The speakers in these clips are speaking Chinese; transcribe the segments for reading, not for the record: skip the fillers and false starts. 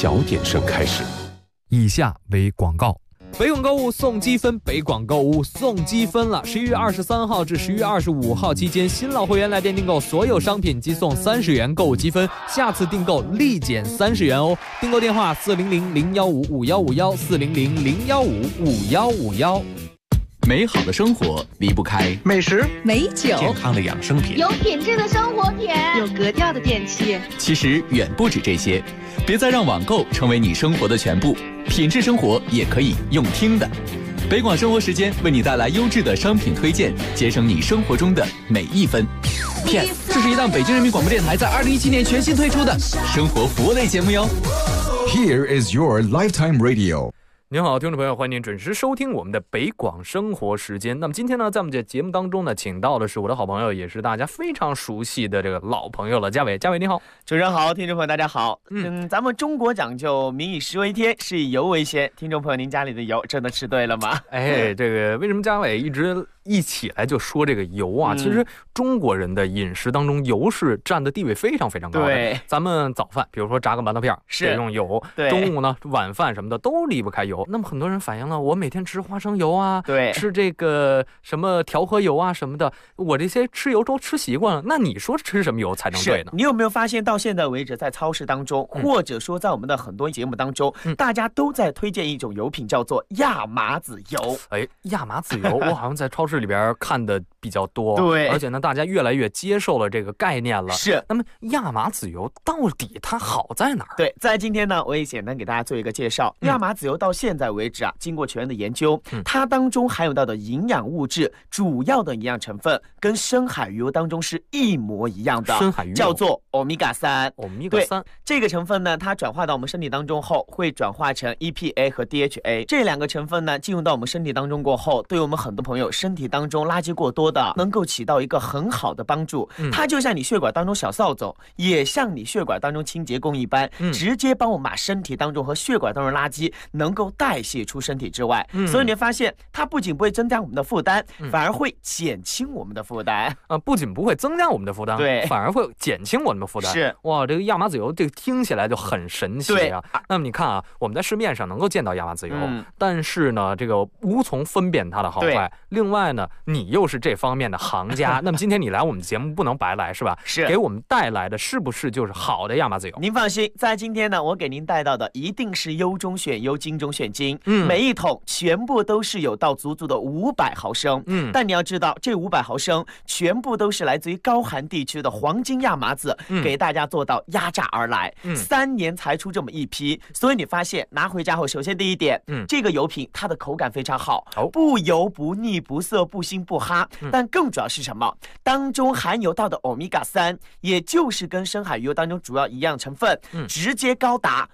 小点声开始。 以下为广告。 北广购物送积分，北广购物送积分了！11月23号至11月25号期间，新老会员来店订购所有商品即送30元购物积分，下次订购立减30元哦。订购电话400-015-5151，400-015-5151。 美好的生活离不开美食、 美酒、 健康的养生品， 有品质的生活品， 有格调的电器。 其实远不止这些，别再让网购成为你生活的全部，品质生活也可以用听的。北广生活时间为你带来优质的商品推荐，节省你生活中的每一分。PS， 这是一档北京人民广播电台在2017年全新推出的生活服务类节目哟。 Here is your lifetime radio。 您好，听众朋友，欢迎您准时收听我们的北广生活时间。那么今天呢，在我们这节目当中呢，请到的是我的好朋友，也是大家非常熟悉的这个老朋友了，嘉伟。嘉伟你好。 主持人好，听众朋友大家好。咱们中国讲究民以食为天，食以油为先。听众朋友，您家里的油真的吃对了吗？ 这个为什么嘉伟一起来就说这个油啊？其实中国人的饮食当中，油是占的地位非常非常高的。 对， 咱们早饭，比如说炸个馒头片是用油，中午呢晚饭什么的都离不开油。那么很多人反映了，我每天吃花生油啊， 对， 吃这个什么调和油啊什么的，我这些吃油都吃习惯了。那你说吃什么油才能对呢？ 你有没有发现到现在为止，在超市当中，或者说在我们的很多节目当中，大家都在推荐一种油品，叫做亚麻籽油。 亚麻籽油，我好像在超市里边看的比较多， 对， 而且呢，大家越来越接受了这个概念了。 是， 那么亚麻籽油到底它好在哪儿？ 对，在今天呢，我也简单给大家做一个介绍。亚麻籽油到现在为止啊，经过全面的研究，它当中含有到的营养物质，主要的营养成分跟深海鱼油当中是一模一样的， 深海鱼油叫做欧米伽3。 欧米伽3 这个成分呢，它转化到我们身体当中后，会转化成 EPA 和 DHA 这两个成分呢，进入到我们身体当中过后，对我们很多朋友身体当中垃圾过多的，能够起到一个很好的帮助。它就像你血管当中小扫帚，也像你血管当中清洁工一般，直接帮我们把身体当中和血管当中垃圾能够代谢出身体之外。所以你会发现，它不仅不会增加我们的负担，反而会减轻我们的负担。 不仅不会增加我们的负担， 对， 反而会减轻我们的负担。 是， 哇，这个亚麻籽油这个听起来就很神奇啊。那么你看啊，我们在市面上能够见到亚麻籽油，但是呢，这个无从分辨它的好坏。另外呢，你又是这方面的行家，那么今天你来我们节目不能白来，是吧？ 是， 给我们带来的是不是就是好的亚麻籽油？ 您放心，在今天呢，我给您带到的一定是优中选优，精中选精。每一桶全部都是有到足的500毫升。但你要知道，这500毫升全部都是来自于高寒地区的黄金亚麻籽，给大家做到压榨而来，3年才出这么一批。所以你发现拿回家后，首先第一点，这个油品它的口感非常好，不油不腻不涩不腥不哈。但更主要是什么？当中含有到的欧米伽3，也就是跟深海鱼油当中主要一样成分，直接高达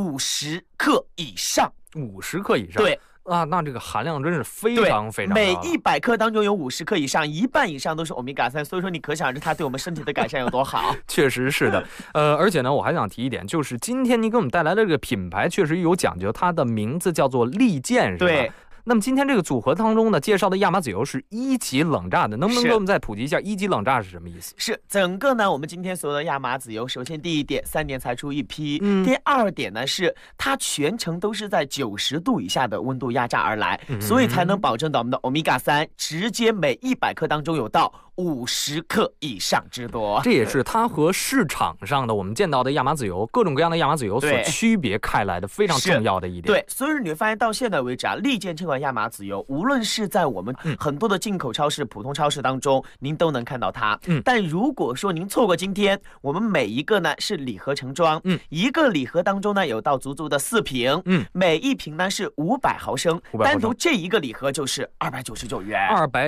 50克以上。 50克以上， 对啊，那这个含量真是非常非常高。 每100克当中有50克以上，一半以上都是欧米伽3，所以说你可想而知它对我们身体的改善有多好。 确实是的，而且呢，我还想提一点，就是今天你给我们带来的这个品牌确实有讲究，它的名字叫做利剑，是吧？ 对。 那么今天这个组合当中呢，介绍的亚麻籽油是1级冷榨的，能不能给我们再普及一下1级冷榨是什么意思？ 是整个呢，我们今天所有的亚麻籽油，首先第一点，3年才出一批；第二点呢，是它全程都是在90度以下的温度压榨而来，所以才能保证到我们的欧米伽3直接每100克当中有到50克以上之多。 这也是它和市场上的我们见到的亚麻籽油，各种各样的亚麻籽油所区别开来的非常重要的一点。 对，所以你会发现到现在为止啊，利剑这款亚麻籽油，无论是在我们很多的进口超市、普通超市当中，您都能看到它。但如果说您错过今天，我们每一个呢是礼盒成装，一个礼盒当中呢有到足的4瓶，每一瓶呢是500毫升，单独这一个礼盒就是299元。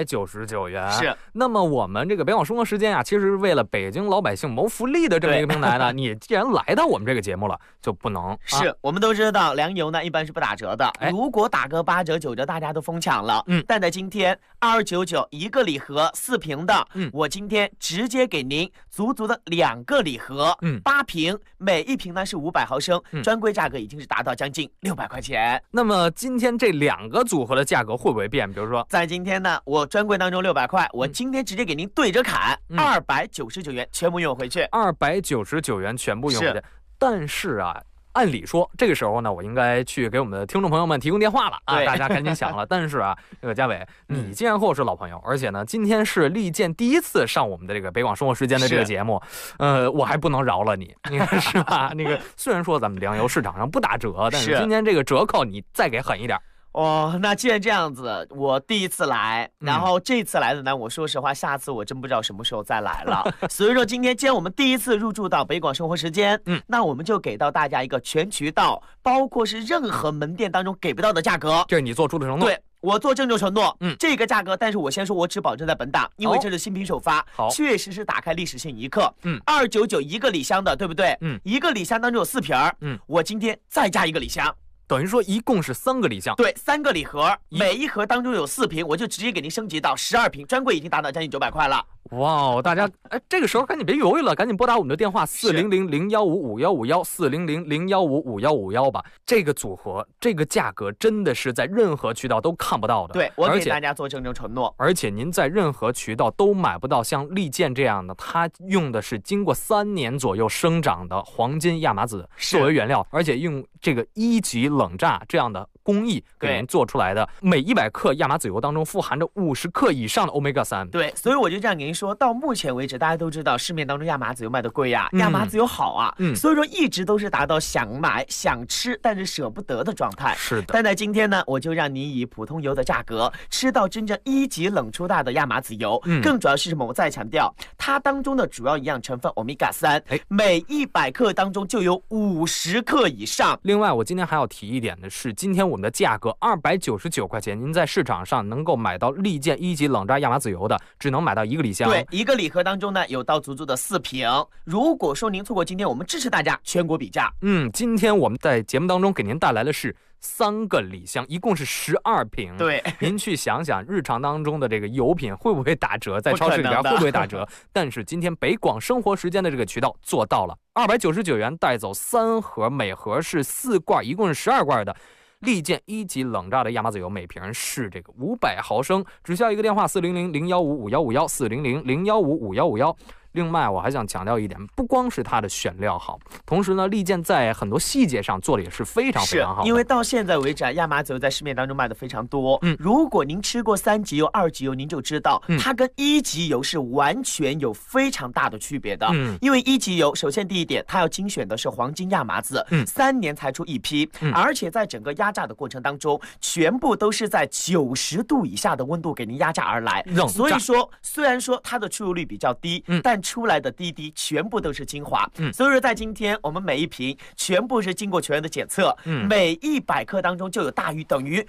299元。 是。 那么我们这个北广生活时间啊，其实是为了北京老百姓谋福利的这么一个平台呢，你既然来到我们这个节目了，就不能是我们都知道粮油呢一般是不打折的，如果打个8折9折，大家都疯抢了。但在今天2299一个礼盒4瓶的，我今天直接给您足的2个礼盒，8瓶，每一瓶呢是500毫升，专柜价格已经是达到将近600块钱。 那么今天这2个组合的价格会不会变？比如说， 在今天呢，我专柜当中600块，我今天直接给您对着砍，299元全部用回去。 299元全部用回去。但是啊， 按理说这个时候呢，我应该去给我们的听众朋友们提供电话了啊，大家赶紧响了。但是啊，这个嘉伟，你既然和我是老朋友，而且呢，今天是利剑第一次上我们的这个北广生活时间的这个节目，我还不能饶了你，你看是吧？那个虽然说咱们粮油市场上不打折，但是今天这个折扣你再给狠一点。 哦，那既然这样子，我第一次来，然后这次来的呢，我说实话，下次我真不知道什么时候再来了。所以说今天既然我们第一次入驻到北广生活时间，那我们就给到大家一个全渠道，包括是任何门店当中给不到的价格。 这是你做出的承诺。 对。我做郑重承诺，这个价格，但是我先说，我只保证在本档，因为这是新品首发，确实是打开历史性一刻，299一个礼箱的，对不对？一个礼箱当中有4瓶我今天再加一个礼箱。 等于说一共是3个礼箱， 对，3个礼盒，每一盒当中有4瓶，我就直接给您升级到12瓶，专柜已经达到将近900块了。 哇，大家这个时候赶紧别犹豫了，赶紧拨打我们的电话400-015-5151，400-015-5151吧。这个组合，这个价格真的是在任何渠道都看不到的。 对，我给大家做郑重承诺。 而且您在任何渠道都买不到像利剑这样的，它用的是经过3年左右生长的黄金亚麻籽作为原料，而且用这个1级冷榨这样的工艺给您做出来的，每100克亚麻籽油当中富含着50克以上的 Omega 3。 对，所以我就这样给您说，到目前为止，大家都知道市面当中亚麻籽油卖的贵呀，亚麻籽油好啊，所以说一直都是达到想买想吃但是舍不得的状态。 是的， 但在今天呢，我就让您以普通油的价格吃到真正1级冷出榨的亚麻籽油。更主要是什么？我再强调，它当中的主要营养成分 Omega 3，每100克当中就有50克以上。 另外，我今天还要提一点的是，今天我们的价格299块钱，您在市场上能够买到利剑1级冷榨亚麻籽油的，只能买到1个礼箱。 对，一个礼盒当中呢，有到足足的4瓶。如果说您错过今天，我们支持大家全国比价。 今天我们在节目当中给您带来的是3个礼箱，一共是12瓶。 对， 您去想想，日常当中的这个油品会不会打折，在超市里边会不会打折？但是今天北广生活时间的这个渠道做到了，299元带走3盒，每盒是4罐，一共是12罐的利剑1级冷榨的亚麻籽油，每瓶是这个500毫升，只需要一个电话400-015-5151，400-015-5151。另外我还想强调一点，不光是它的选料好，同时呢，利剑在很多细节上做的也是非常非常好的。 因为到现在为止，亚麻籽油在市面当中卖的非常多。如果您吃过3级油、2级油，您就知道它跟1级油是完全有非常大的区别的。因为1级油，首先第一点，它要精选的是黄金亚麻籽，3年才出一批，而且在整个压榨的过程当中，全部都是在90度以下的温度给您压榨而来。所以说，虽然说它的出油率比较低，但出来的滴滴全部都是精华。所以说在今天我们每一瓶全部是经过全员的检测，每100克当中就有大于等于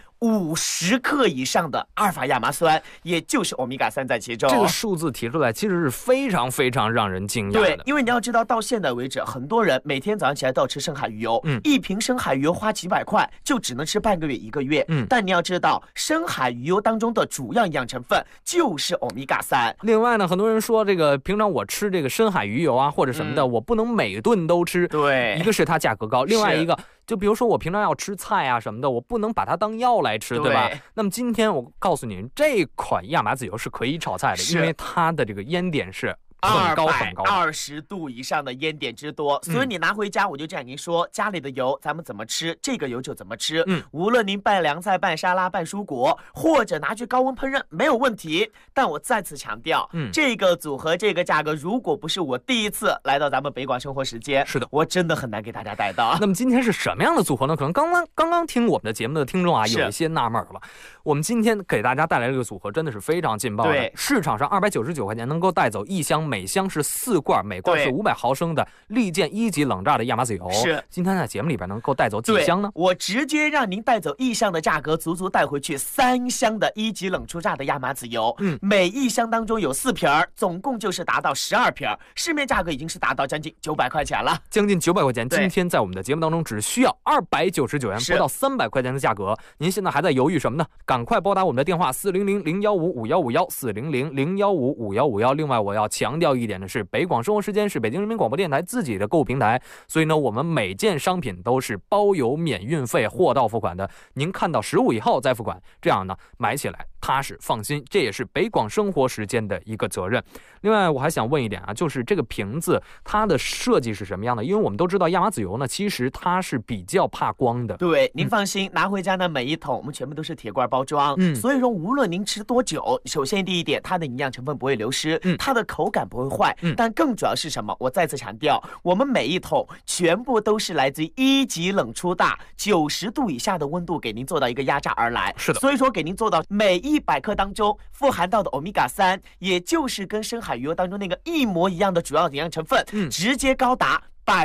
50克以上的阿尔法亚麻酸，也就是欧米伽3在其中。 这个数字提出来其实是非常非常让人惊讶的。 对，因为你要知道，到现在为止，很多人每天早上起来都要吃深海鱼油，一瓶深海鱼油花几百块，就只能吃半个月1个月。但你要知道，深海鱼油当中的主要营养成分就是欧米伽3。 另外呢，很多人说这个平常我吃这个深海鱼油啊或者什么的，我不能每顿都吃。 对， 一个是它价格高，另外一个就比如说我平常要吃菜啊什么的，我不能把它当药来吃，对吧？那么今天我告诉你，这款亚麻籽油是可以炒菜的，因为它的这个烟点是很高很高 ，220度以上的烟点之多，所以你拿回家，我就这样跟您说，家里的油咱们怎么吃，这个油就怎么吃。无论您拌凉菜、拌沙拉、拌蔬果，或者拿去高温烹饪，没有问题。但我再次强调，这个组合、这个价格，如果不是我第一次来到咱们北广生活时间， 是的， 我真的很难给大家带到。 那么今天是什么样的组合呢？可能刚刚听我们的节目的听众啊，有一些纳闷了。我们今天给大家带来这个组合真的是非常劲爆的。 对， 市场上299块钱能够带走1箱，每箱是4罐，每罐是500毫升的利剑1级冷榨的亚麻籽油。 是， 今天在节目里边能够带走几箱呢？ 我直接让您带走1箱的价格，足足带回去3箱的1级冷出榨的亚麻籽油。每1箱当中有4瓶，总共就是达到12瓶，市面价格已经是达到将近900块钱了， 将近900块钱。今天在我们的节目当中只需要299元，不到300块钱的价格。您现在还在犹豫什么呢？赶快拨打我们的电话400-015-5151，400-015-5151。另外我要强调一点的是，北广生活时间是北京人民广播电台自己的购物平台，所以呢，我们每件商品都是包邮免运费，货到付款的。您看到15以后再付款，这样呢，买起来踏实放心，这也是北广生活时间的一个责任。另外我还想问一点啊，就是这个瓶子它的设计是什么样的？因为我们都知道亚麻籽油呢，其实它是比较怕光的。 对，您放心，拿回家呢每一桶我们全部都是铁罐包装，所以说无论您吃多久，首先第一点，它的营养成分不会流失，它的口感不会坏，但更主要是什么？我再次强调，我们每一桶全部都是来自于1级冷出大90度以下的温度给您做到一个压榨而来。 是的， 所以说给您做到每100克当中富含到的欧米伽3，也就是跟深海鱼油当中那个一模一样的主要营养成分，直接高达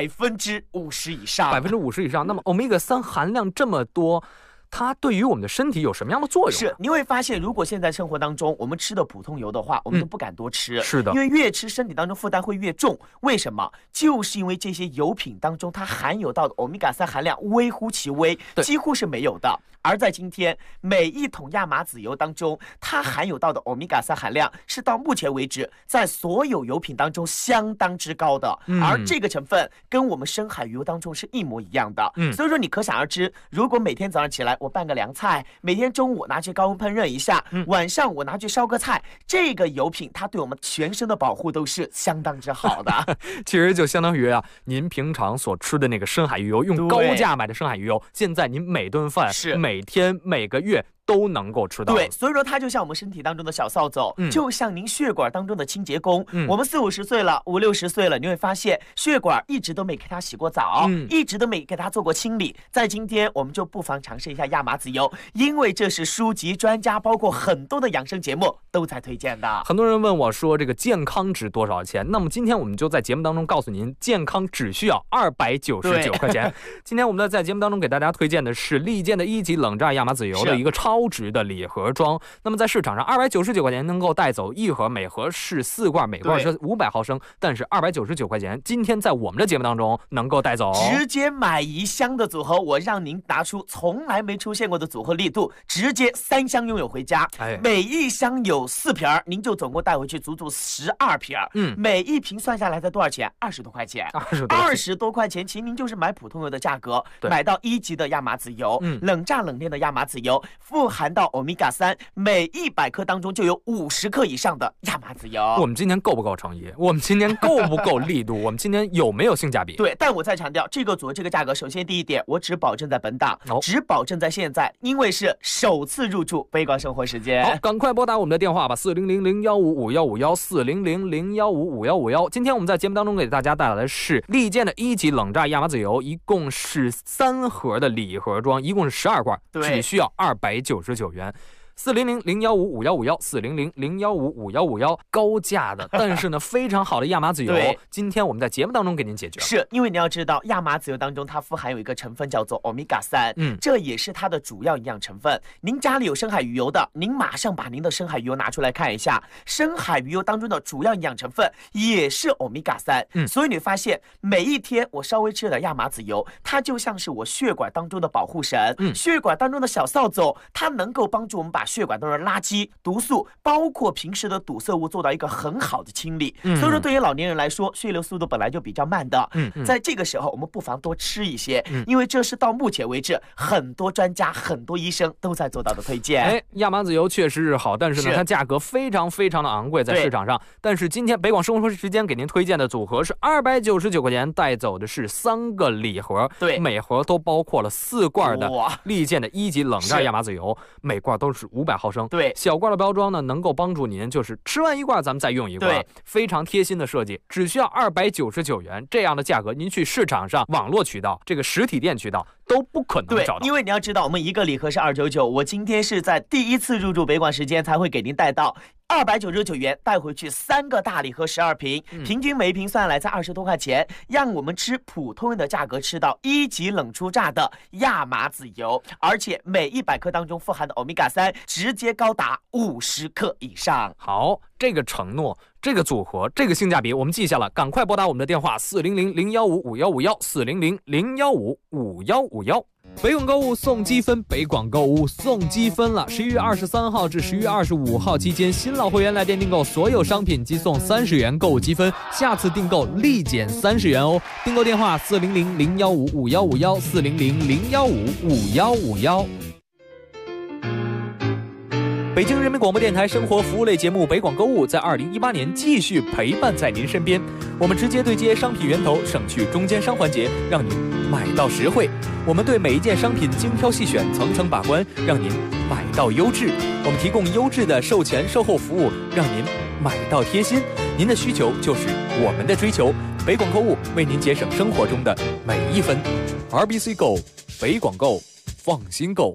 50%以上 ，50%以上。那么欧米伽3含量这么多，它对于我们的身体有什么样的作用？ 是，你会发现，如果现在生活当中我们吃的普通油的话，我们都不敢多吃。 是的， 因为越吃身体当中负担会越重。为什么？就是因为这些油品当中它含有到的欧米伽3含量微乎其微，几乎是没有的。而在今天，每一桶亚麻籽油当中，它含有到的欧米伽3含量是到目前为止在所有油品当中相当之高的，而这个成分跟我们深海鱼油当中是一模一样的。所以说你可想而知，如果每天早上起来我拌个凉菜，每天中午拿去高温烹饪一下，晚上我拿去烧个菜，这个油品它对我们全身的保护都是相当之好的。 其实就相当于啊，您平常所吃的那个深海鱼油，用高价买的深海鱼油，现在您每顿饭每天每个月都能够吃到。 对，所以说它就像我们身体当中的小扫帚，就像您血管当中的清洁工。我们40、50岁了，50、60岁了，你会发现血管一直都没给它洗过澡，一直都没给它做过清理。在今天，我们就不妨尝试一下亚麻籽油，因为这是书籍、专家，包括很多的养生节目都在推荐的。 很多人问我说，这个健康值多少钱？那么今天我们就在节目当中告诉您，健康只需要299块钱。今天我们在节目当中给大家推荐的是利健的1级冷榨亚麻籽油的一个超值的礼盒装。那么在市场上299块钱能够带走一盒，每盒是4罐，每罐是500毫升，但是299块钱今天在我们的节目当中能够带走， 直接买1箱的组合，我让您拿出从来没出现过的组合力度，直接3箱拥有回家。每一箱有4瓶，您就总共带回去足足12瓶。每一瓶算下来才多少钱？20多块钱。20多块钱，其实您就是买普通油的价格，买到1级的亚麻籽油，冷榨冷链的亚麻籽油，富含到欧米伽3，每100克当中就有50克以上的亚麻籽油。 我们今天够不够诚意？我们今天够不够力度？我们今天有没有性价比？ 对，但我再强调，这个组合这个价格，首先第一点，我只保证在本档，只保证在现在，因为是首次入驻北广生活时间。 好，赶快拨打我们的电话吧，4000015551，4000015551。今天我们在节目当中给大家带来的是利健的1级冷榨亚麻籽油，一共是3盒的礼盒装，一共是12罐，只需要299元。4000015551，4000015551，高价的，但是呢非常好的亚麻籽油，今天我们在节目当中给您解决。 是因为你要知道，亚麻籽油当中它富含有一个成分叫做欧米伽3，这也是它的主要营养成分。您家里有深海鱼油的，您马上把您的深海鱼油拿出来看一下，深海鱼油当中的主要营养成分也是欧米伽3。所以你发现每一天我稍微吃点亚麻籽油，它就像是我血管当中的保护神，血管当中的小扫帚，它能够帮助我们把血管当中的垃圾、毒素，包括平时的堵塞物做到一个很好的清理。所以说对于老年人来说，血流速度本来就比较慢的，在这个时候我们不妨多吃一些，因为这是到目前为止很多专家、很多医生都在做到的推荐。 亚麻籽油确实是好，但是呢它价格非常非常的昂贵在市场上。但是今天北广生活时间给您推荐的组合是299块钱，带走的是3个礼盒，每盒都包括了4罐的利健的1级冷榨亚麻籽油，每罐都是500毫升。小罐的包装呢，能够帮助您就是吃完1罐咱们再用1罐，非常贴心的设计，只需要299元。这样的价格您去市场上网络渠道、这个实体店渠道都不可能找到。 因为你要知道，我们一个礼盒是299，我今天是在第一次入驻北广时间才会给您带到299元，带回去3个大礼盒12瓶，平均每一瓶算下来在20多块钱，让我们吃普通人的价格吃到1级冷出榨的亚麻籽油，而且每100克当中富含的欧米伽3直接高达50克以上。 好，这个承诺，这个组合，这个性价比我们记下了，赶快拨打我们的电话4000015551，4000015551。北广购物送积分，北广购物送积分了！11月23号至11月25号期间，新老会员来电订购所有商品即送30元购物积分，下次订购立减30元哦。订购电话4000015551，4000015551。 北京人民广播电台生活服务类节目北广购物在2018年继续陪伴在您身边。我们直接对接商品源头，省去中间商环节，让您买到实惠。我们对每一件商品精挑细选，层层把关，让您买到优质。我们提供优质的售前售后服务，让您买到贴心。您的需求就是我们的追求。北广购物为您节省生活中的每一分。RBC Go， 北广购，放心购。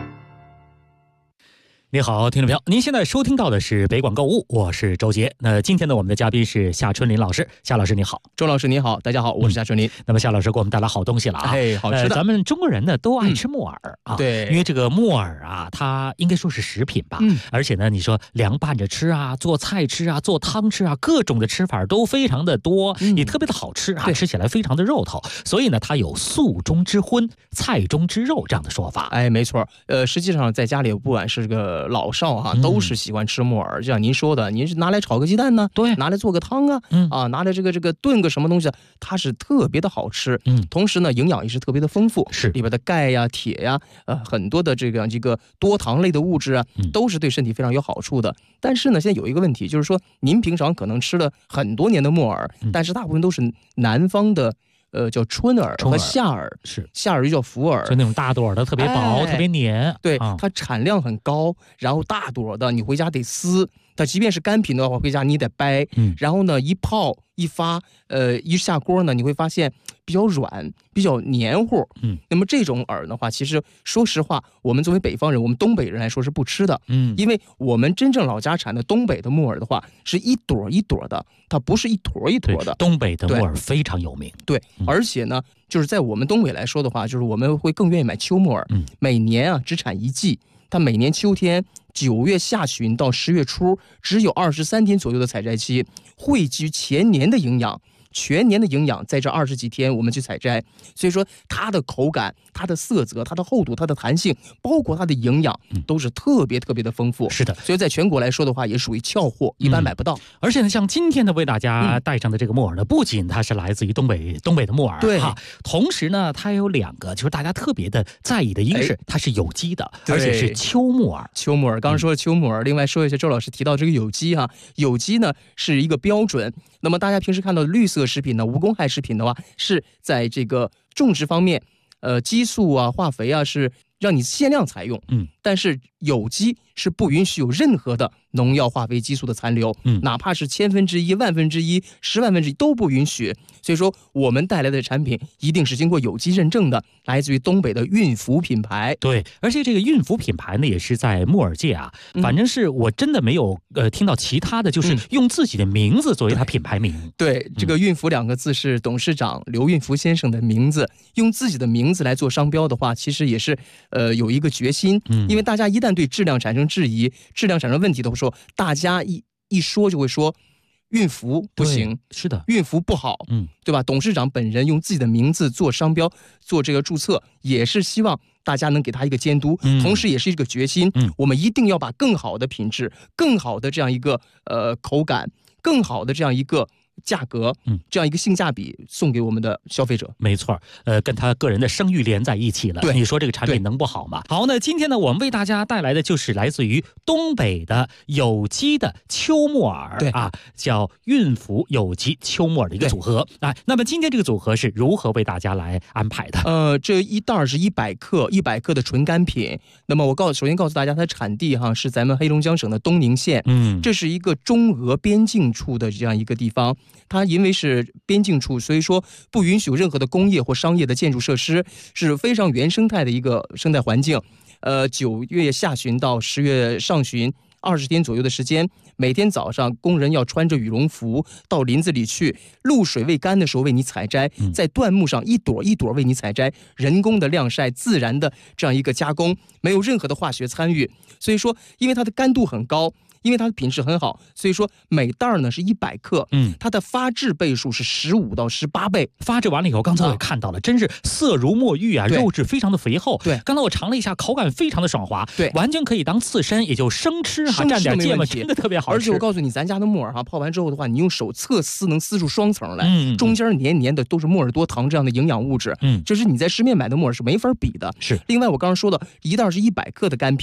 你好，听众朋友，您现在收听到的是北广购物，我是周杰。那今天呢，我们的嘉宾是夏春林老师。夏老师你好。 周老师你好，大家好，我是夏春林。 那么夏老师给我们带来好东西了啊， 好吃的。 咱们中国人呢都爱吃木耳啊， 对， 因为这个木耳啊，它应该说是食品吧，而且呢，你说凉拌着吃啊，做菜吃啊，做汤吃啊，各种的吃法都非常的多，也特别的好吃啊，吃起来非常的肉头，所以呢，它有素中之荤，菜中之肉这样的说法。 没错，实际上在家里不管是这个老少啊，都是喜欢吃木耳，就像您说的，您是拿来炒个鸡蛋呢， 对， 拿来做个汤啊，拿来这个炖个什么东西，它是特别的好吃，同时呢，营养也是特别的丰富， 是里边的钙呀、铁呀，很多的这个多糖类的物质啊，都是对身体非常有好处的。但是呢，现在有一个问题，就是说您平常可能吃了很多年的木耳，但是大部分都是南方的。叫春耳和夏耳， 是夏耳又叫福耳， 就那种大朵的，特别薄，特别黏。 对，它产量很高，然后大朵的，你回家得撕。它即便是干品的话，回家你得掰。然后呢，一泡一发，一下锅呢，你会发现比较软，比较黏糊。那么这种耳的话，其实说实话，我们作为北方人，我们东北人来说是不吃的。因为我们真正老家产的东北的木耳的话，是一朵一朵的，它不是一坨一坨的。 东北的木耳非常有名。 对，而且呢，就是在我们东北来说的话，就是我们会更愿意买秋木耳。每年啊只产一季，它每年秋天9月下旬到10月初，只有23天左右的采摘期，汇集前年的营养。全年的营养在这20几天我们去采摘，所以说它的口感、它的色泽、它的厚度、它的弹性，包括它的营养，都是特别特别的丰富。 是的， 所以在全国来说的话，也属于俏货，一般买不到。 而且呢，像今天的为大家带上的这个木耳呢，不仅它是来自于东北的木耳， 对哈，同时呢，它有2个，就是大家特别的在意的，一个是它是有机的，而且是秋木耳。 秋木耳，刚刚说了秋木耳，另外说一下周老师提到这个有机哈，有机呢是一个标准。那么大家平时看到的绿色食品呢，无公害食品的话，是在这个种植方面，激素啊、化肥啊是让你限量采用，但是有机是不允许有任何的农药、化肥、激素的残留，哪怕是1/1000、1/100000、10000000都不允许。所以说，我们带来的产品一定是经过有机认证的，来自于东北的韵福品牌。 对，而且这个韵福品牌呢，也是在木耳界啊，反正是我真的没有听到其他的，就是用自己的名字作为它品牌名。 对，这个韵福2个字是董事长刘运福先生的名字，用自己的名字来做商标的话，其实也是有一个决心，因为大家一旦对质量产生质疑、质量产生问题的时候，大家一说就会说韵福不行， 是的， 韵福不好，对吧？董事长本人用自己的名字做商标、做这个注册，也是希望大家能给他一个监督，同时也是一个决心。我们一定要把更好的品质、更好的这样一个口感、更好的这样一个价格，这样一个性价比送给我们的消费者。 没错，跟他个人的声誉连在一起了。 对， 你说这个产品能不好吗？好，那今天呢，我们为大家带来的就是来自于东北的有机的秋木耳， 对啊，叫韵福有机秋木耳的一个组合。那么今天这个组合是如何为大家来安排的？ 这一袋是100克，100克的纯干品。那么我首先告诉大家，它的产地是咱们黑龙江省的东宁县，这是一个中俄边境处的这样一个地方。它因为是边境处，所以说不允许有任何的工业或商业的建筑设施，是非常原生态的一个生态环境。9月下旬到10月上旬20天左右的时间，每天早上工人要穿着羽绒服到林子里去，露水未干的时候为你采摘，在椴木上一朵一朵为你采摘，人工的晾晒，自然的这样一个加工，没有任何的化学参与。所以说，因为它的干度很高，因为它的品质很好，所以说每袋呢是100克，它的发质倍数是15到18倍。 发质完了以后，刚才我也看到了，真是色如墨玉啊，肉质非常的肥厚。 对， 刚才我尝了一下，口感非常的爽滑， 对， 完全可以当刺身，也就生吃哈，蘸点芥末，真的特别好吃。 而且我告诉你，咱家的木耳泡完之后的话，你用手侧撕能撕出双层来，中间黏黏的都是莫尔多糖这样的营养物质，这是你在市面买的木耳是没法比的。 是。 另外我刚刚说的一袋是100克的干品，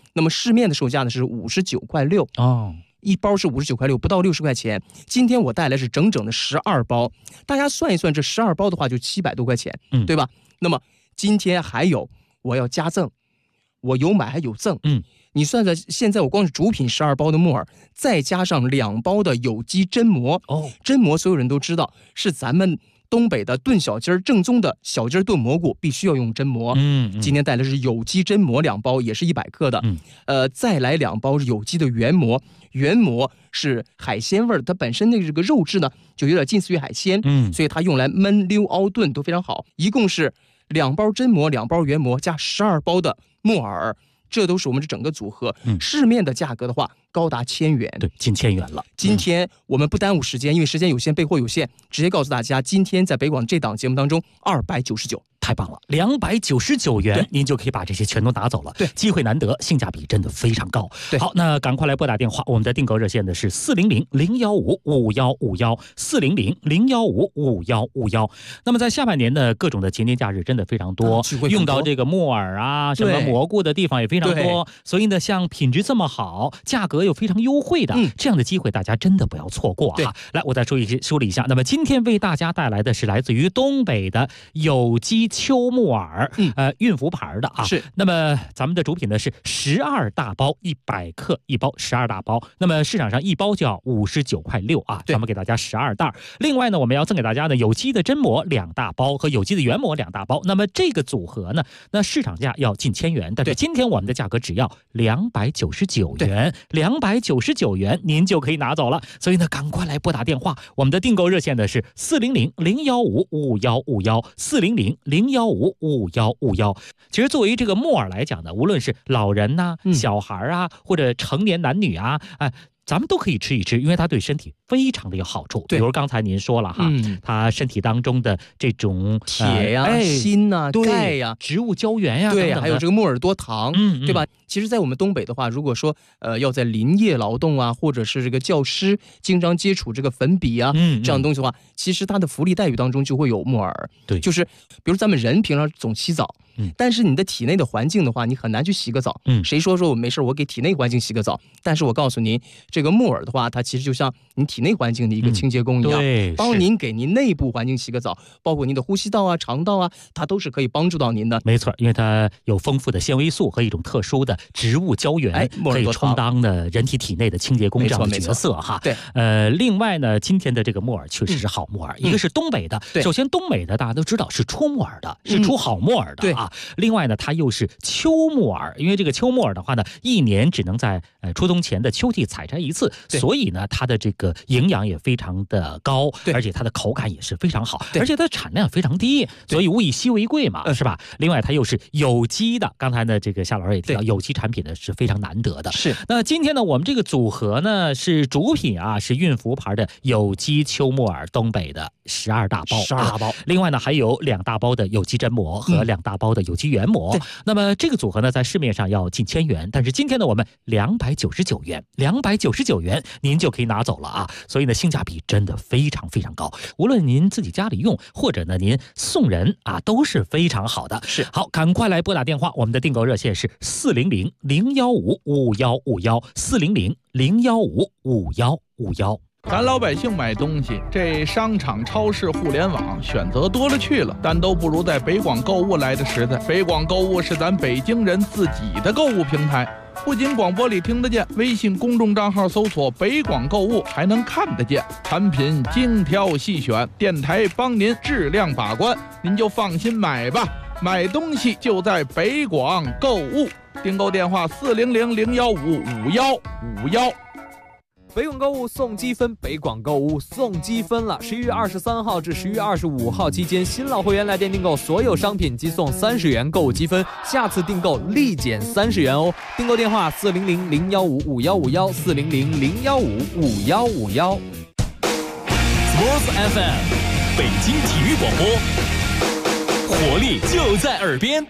那么市面的售价呢是59.6块哦。 一包是59.6块，不到60块钱。今天我带来是整整的12包，大家算一算，这12包的话就700多块钱，对吧？那么今天还有我要加赠，我有买还有赠，你算算，现在我光是主品12包的木耳，再加上2包的有机榛蘑，榛蘑所有人都知道是咱们东北的炖小鸡儿正宗的小鸡儿炖蘑菇必须要用榛蘑，今天带来是有机榛蘑2包，也是100克的，再来2包是有机的原蘑，原蘑是海鲜味儿，它本身这个肉质呢就有点近似于海鲜，所以它用来焖溜熬炖都非常好。一共是2包榛蘑、2包原蘑加12包的木耳。这都是我们这整个组合，市面的价格的话高达1000元， 对，近1000元了。 今天我们不耽误时间，因为时间有限，备货有限，直接告诉大家，今天在北广这档节目当中299。 太棒了，299元您就可以把这些全都拿走了。 对， 机会难得，性价比真的非常高。好，那赶快来拨打电话，我们的订购热线的是400-015-5151，400-015-5151。那么在下半年的各种的节年假日真的非常多，用到这个木耳啊，什么蘑菇的地方也非常多，所以呢，像品质这么好，价格又非常优惠的这样的机会，大家真的不要错过啊！来，我再梳理一下。那么今天为大家带来的是来自于东北的有机秋木耳，运福牌的啊。 是。 那么咱们的主品呢是12大包，100克一包，12大包。那么市场上一包就要59.6块啊，咱们给大家12袋。另外呢，我们要赠给大家呢有机的榛蘑2大包和有机的原蘑2大包。那么这个组合呢，那市场价要近1000元，但是今天我们的价格只要299元，299元您就可以拿走了。所以呢，赶快来拨打电话，我们的订购热线呢是400-015-5151，400-015-5151。其实作为这个木耳来讲呢，无论是老人呐、小孩啊，或者成年男女啊，咱们都可以吃一吃，因为它对身体非常的有好处。比如刚才您说了哈，它身体当中的这种铁呀、锌呐、钙呀、 植物胶原呀， 对，还有这个木耳多糖，对吧？其实，在我们东北的话，如果说要在林业劳动啊，或者是这个教师经常接触这个粉笔啊这样的东西的话，其实它的福利待遇当中就会有木耳。 对， 就是比如咱们人平常总洗澡，但是你的体内的环境的话，你很难去洗个澡。谁说我没事我给体内环境洗个澡？但是我告诉您，这个木耳的话，它其实就像您体内环境的一个清洁工一样，帮您给您内部环境洗个澡，包括您的呼吸道啊、肠道啊，它都是可以帮助到您的。 没错，因为它有丰富的纤维素和一种特殊的植物胶原，可以充当的人体内的清洁工这样的角色哈。 对， 另外呢，今天的这个木耳确实是好木耳，一个是东北的，首先东北的大家都知道是出木耳的，是出好木耳的啊。另外呢，它又是秋木耳，因为这个秋木耳的话呢，一年只能在初冬前的秋季采摘一次，所以呢，它的这个营养也非常的高，而且它的口感也是非常好，而且它的产量非常低，所以物以稀为贵嘛，是吧？另外它又是有机的，刚才呢这个夏老师也提到，有机产品呢是非常难得的。 是。 那今天呢，我们这个组合呢是主品啊，是运福牌的有机秋木耳，东北的12大包，12大包。另外呢，还有2大包的有机榛蘑和2大包的有机原蘑。那么这个组合呢，在市面上要近1000元，但是今天呢，我们299元您就可以拿走了啊！所以呢，性价比真的非常非常高，无论您自己家里用，或者呢您送人啊，都是非常好的。 是。 好，赶快来拨打电话，我们的订购热线是400-015-5151，400-015-5151。 咱老百姓买东西，这商场、超市、互联网选择多了去了，但都不如在北广购物来的实在。北广购物是咱北京人自己的购物平台，不仅广播里听得见，微信公众账号搜索北广购物还能看得见，产品精挑细选，电台帮您质量把关，您就放心买吧。买东西就在北广购物，订购电话400-015-5151。 北广购物送积分，北广购物送积分了！11月23号至11月25号期间，新老会员来电订购所有商品即送30元购物积分，下次订购立减30元哦。订购电话400-015-5151，400-015-5151。 Sports FM， 北京体育广播，活力就在耳边。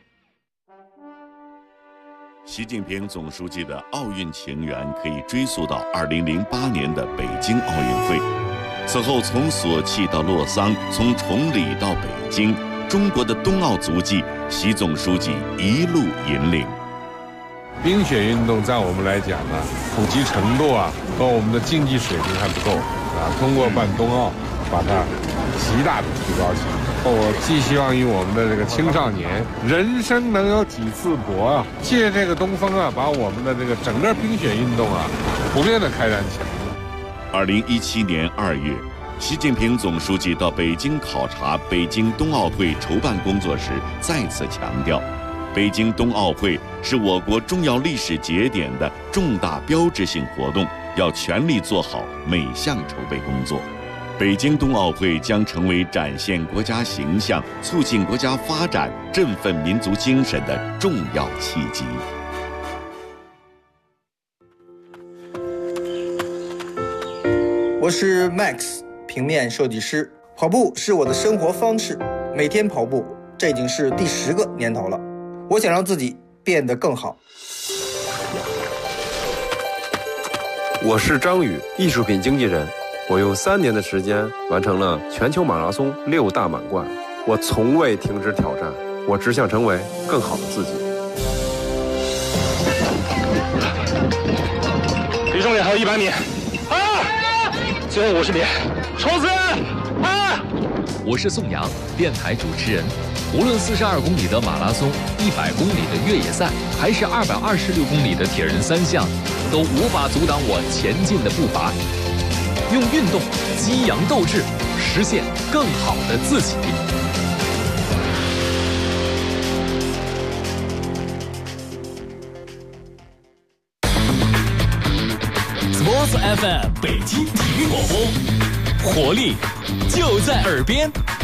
习近平总书记的奥运情缘可以追溯到2008年的北京奥运会，此后从索契到洛桑，从崇礼到北京，中国的冬奥足迹，习总书记一路引领。 冰雪运动在我们来讲呢，普及程度啊和我们的竞技水平还不够啊。通过办冬奥，把它极大的提高起来。我寄希望于我们的这个青少年，人生能有几次搏啊！借这个东风啊，把我们的这个整个冰雪运动啊，普遍的开展起来。 2017年2月，习近平总书记到北京考察北京冬奥会筹办工作时，再次强调，北京冬奥会是我国重要历史节点的重大标志性活动，要全力做好每项筹备工作。北京冬奥会将成为展现国家形象、促进国家发展、振奋民族精神的重要契机。 我是 Max， 平面设计师。跑步是我的生活方式，每天跑步，这已经是第10个年头了。我想让自己变得更好。 我是张宇，艺术品经纪人。我用3年的时间完成了全球马拉松6大满贯。我从未停止挑战，我只想成为更好的自己。 离终点还有100米，最后50米，冲刺！ 我是宋阳，电台主持人。无论42公里的马拉松、100公里的越野赛，还是226公里的铁人3项，都无法阻挡我前进的步伐。用运动激扬斗志，实现更好的自己。Sports FM 北京体育广播，活力就在耳边。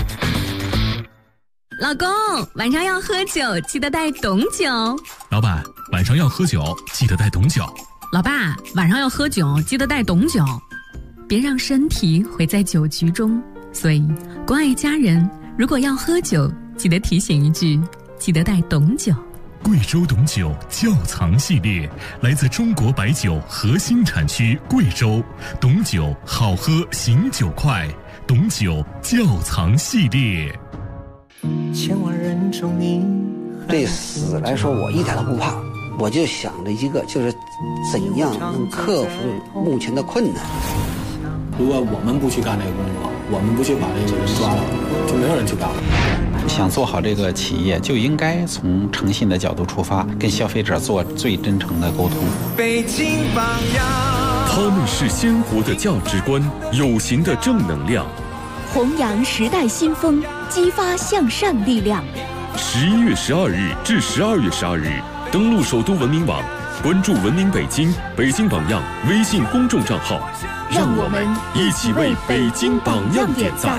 老公，晚上要喝酒，记得带懂酒。 老板，晚上要喝酒，记得带懂酒。 老爸，晚上要喝酒，记得带懂酒。别让身体毁在酒局中。所以，关爱家人，如果要喝酒，记得提醒一句，记得带懂酒。 贵州董酒窖藏系列，来自中国白酒核心产区贵州，董酒好喝，醒酒快，董酒窖藏系列。 千万人中你，对死来说我一点都不怕，我就想着一个，就是怎样能克服目前的困难。 如果我们不去干这个工作，我们不去把这个人抓了，就没有人去干了。 想做好这个企业，就应该从诚信的角度出发，跟消费者做最真诚的沟通。 北京榜样，他们是鲜活的价值观，有形的正能量， 弘扬时代新风，激发向上力量。 11月12日至12月12日，登录首都文明网，关注文明北京、北京榜样微信公众账号，让我们一起为北京榜样点赞。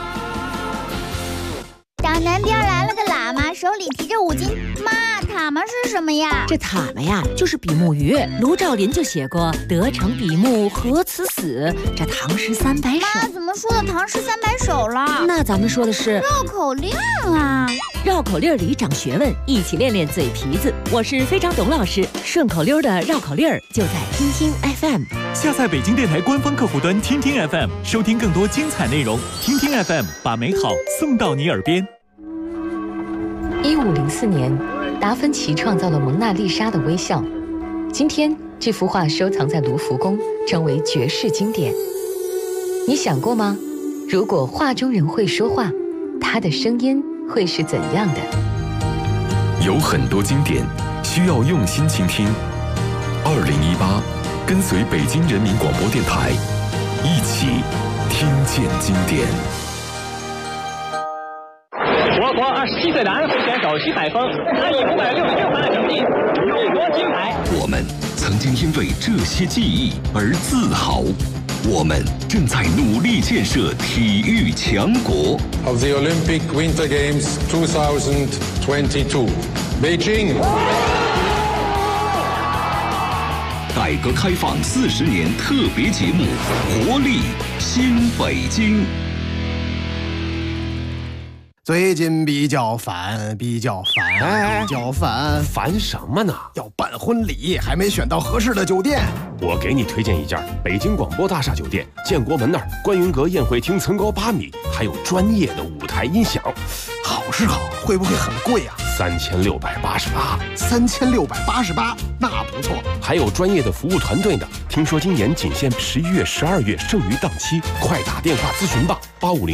长南边来了个喇嘛，手里提着5斤。妈，塔嘛是什么呀？ 这塔嘛呀，就是比目鱼。卢照邻就写过“得成比目，何辞死”。这唐诗300首。 妈，怎么说的唐诗300首了？ 那咱们说的是绕口令啊！ 绕口令里长学问，一起练练嘴皮子。我是非常懂老师，顺口溜的绕口令就在听听 FM。 下载北京电台官方客户端听听 FM， 收听更多精彩内容。听听 FM， 把美好送到你耳边。 1504年，达芬奇创造了蒙娜丽莎的微笑。今天，这幅画收藏在卢浮宫，成为绝世经典。你想过吗？如果画中人会说话，他的声音会是怎样的？ 有很多经典需要用心倾听。2018，跟随北京人民广播电台，一起听见经典。 我国27岁的安徽选手徐海峰，他以566分的成绩荣夺金牌。 我们曾经因为这些记忆而自豪，我们正在努力建设体育强国。 Of the Olympic Winter Games 2022, Beijing。 改革开放40年特别节目《活力新北京》。 最近比较烦， 烦什么呢？ 要办婚礼，还没选到合适的酒店。 我给你推荐一家北京广播大厦酒店，建国门那儿观云阁宴会厅层高8米，还有专业的舞台音响。 好是好，会不会很贵啊？ 3688，3688，那不错。 还有专业的服务团队呢。听说今年仅限11月、12月剩余档期，快打电话咨询吧，85